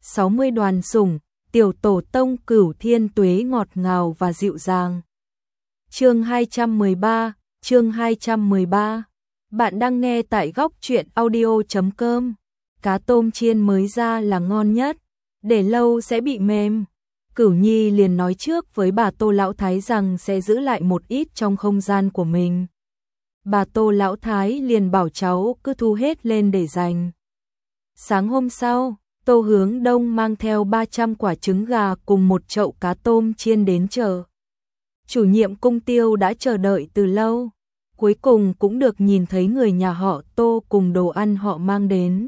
60 đoàn sủng, tiểu tổ tông Cửu Thiên Tuế ngọt ngào và dịu dàng. Chương 213. Bạn đang nghe tại góc truyện audio.com. Cá tôm chiên mới ra là ngon nhất, để lâu sẽ bị mềm. Cửu Nhi liền nói trước với bà Tô Lão Thái rằng sẽ giữ lại một ít trong không gian của mình. Bà Tô Lão Thái liền bảo cháu cứ thu hết lên để dành. Sáng hôm sau, Tô Hướng Đông mang theo 300 quả trứng gà cùng một chậu cá tôm chiên đến chợ. Chủ nhiệm cung Tiêu đã chờ đợi từ lâu, cuối cùng cũng được nhìn thấy người nhà họ Tô cùng đồ ăn họ mang đến.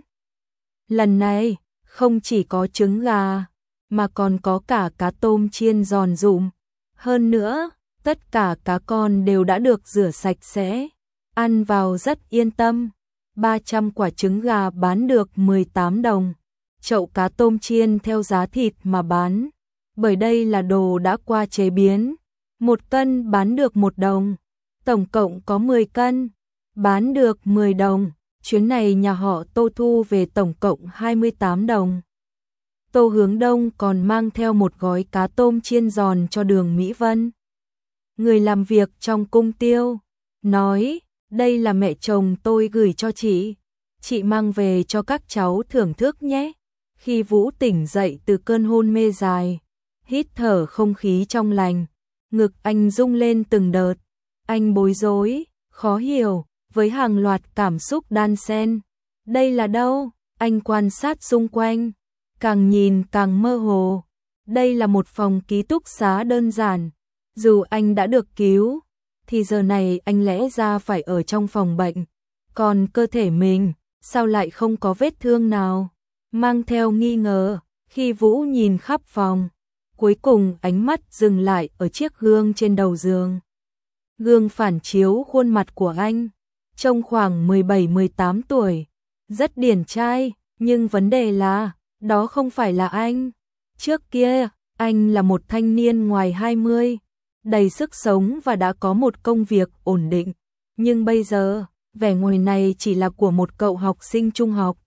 Lần này, không chỉ có trứng gà, mà còn có cả cá tôm chiên giòn rụm. Hơn nữa, tất cả cá con đều đã được rửa sạch sẽ, ăn vào rất yên tâm. 300 quả trứng gà bán được 18 đồng. Chậu cá tôm chiên theo giá thịt mà bán, bởi đây là đồ đã qua chế biến. 1 cân bán được 1 đồng, tổng cộng có 10 cân, bán được 10 đồng. Chuyến này nhà họ Tô thu về tổng cộng 28 đồng. Tô Hướng Đông còn mang theo một gói cá tôm chiên giòn cho Đường Mỹ Vân, người làm việc trong cung Tiêu, nói đây là mẹ chồng tôi gửi cho chị mang về cho các cháu thưởng thức nhé. Khi Vũ tỉnh dậy từ cơn hôn mê dài, hít thở không khí trong lành, ngực anh rung lên từng đợt, anh bối rối, khó hiểu, với hàng loạt cảm xúc đan xen. Đây là đâu? Anh quan sát xung quanh, càng nhìn càng mơ hồ. Đây là một phòng ký túc xá đơn giản, dù anh đã được cứu, thì giờ này anh lẽ ra phải ở trong phòng bệnh, còn cơ thể mình, sao lại không có vết thương nào? Mang theo nghi ngờ, khi Vũ nhìn khắp phòng, cuối cùng ánh mắt dừng lại ở chiếc gương trên đầu giường. Gương phản chiếu khuôn mặt của anh, trông khoảng 17-18 tuổi, rất điển trai, nhưng vấn đề là, đó không phải là anh. Trước kia, anh là một thanh niên ngoài 20, đầy sức sống và đã có một công việc ổn định, nhưng bây giờ, vẻ ngoài này chỉ là của một cậu học sinh trung học.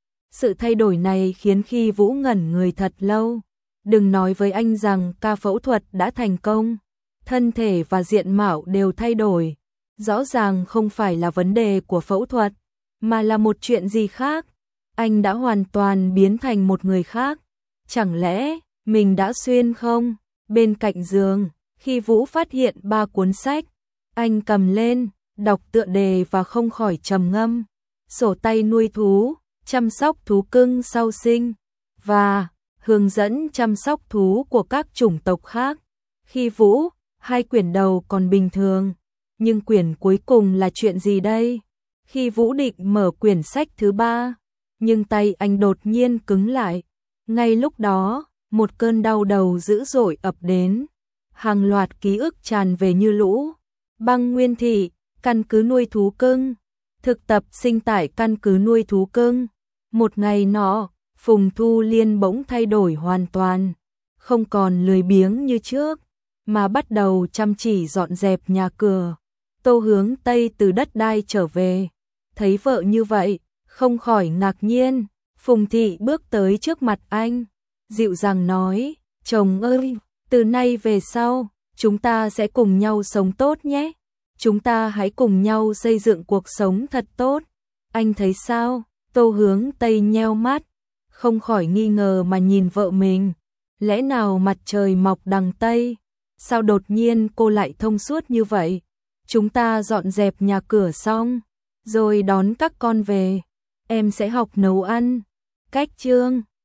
Sự thay đổi này khiến khi Vũ ngẩn người thật lâu. Đừng nói với anh rằng ca phẫu thuật đã thành công, thân thể và diện mạo đều thay đổi. Rõ ràng không phải là vấn đề của phẫu thuật, mà là một chuyện gì khác. Anh đã hoàn toàn biến thành một người khác. Chẳng lẽ mình đã xuyên không? Bên cạnh giường, khi Vũ phát hiện 3 cuốn sách, anh cầm lên, đọc tựa đề và không khỏi trầm ngâm. Sổ tay nuôi thú, chăm sóc thú cưng sau sinh, và hướng dẫn chăm sóc thú của các chủng tộc khác. Khi Vũ, 2 quyển đầu còn bình thường, nhưng quyển cuối cùng là chuyện gì đây? Khi Vũ định mở quyển sách thứ 3, nhưng tay anh đột nhiên cứng lại. Ngay lúc đó, một cơn đau đầu dữ dội ập đến. Hàng loạt ký ức tràn về như lũ. Băng Nguyên Thị, căn cứ nuôi thú cưng. Thực tập sinh tại căn cứ nuôi thú cưng. Một ngày nọ, Phùng Thu Liên bỗng thay đổi hoàn toàn, không còn lười biếng như trước, mà bắt đầu chăm chỉ dọn dẹp nhà cửa. Tô Hướng Tây từ đất đai trở về, thấy vợ như vậy, không khỏi ngạc nhiên. Phùng Thị bước tới trước mặt anh, dịu dàng nói, chồng ơi, từ nay về sau, chúng ta sẽ cùng nhau sống tốt nhé. Chúng ta hãy cùng nhau xây dựng cuộc sống thật tốt. Anh thấy sao? Tô Hướng Tây nheo mắt, không khỏi nghi ngờ mà nhìn vợ mình. Lẽ nào mặt trời mọc đằng Tây? Sao đột nhiên cô lại thông suốt như vậy? Chúng ta dọn dẹp nhà cửa xong, rồi đón các con về. Em sẽ học nấu ăn. Cách chương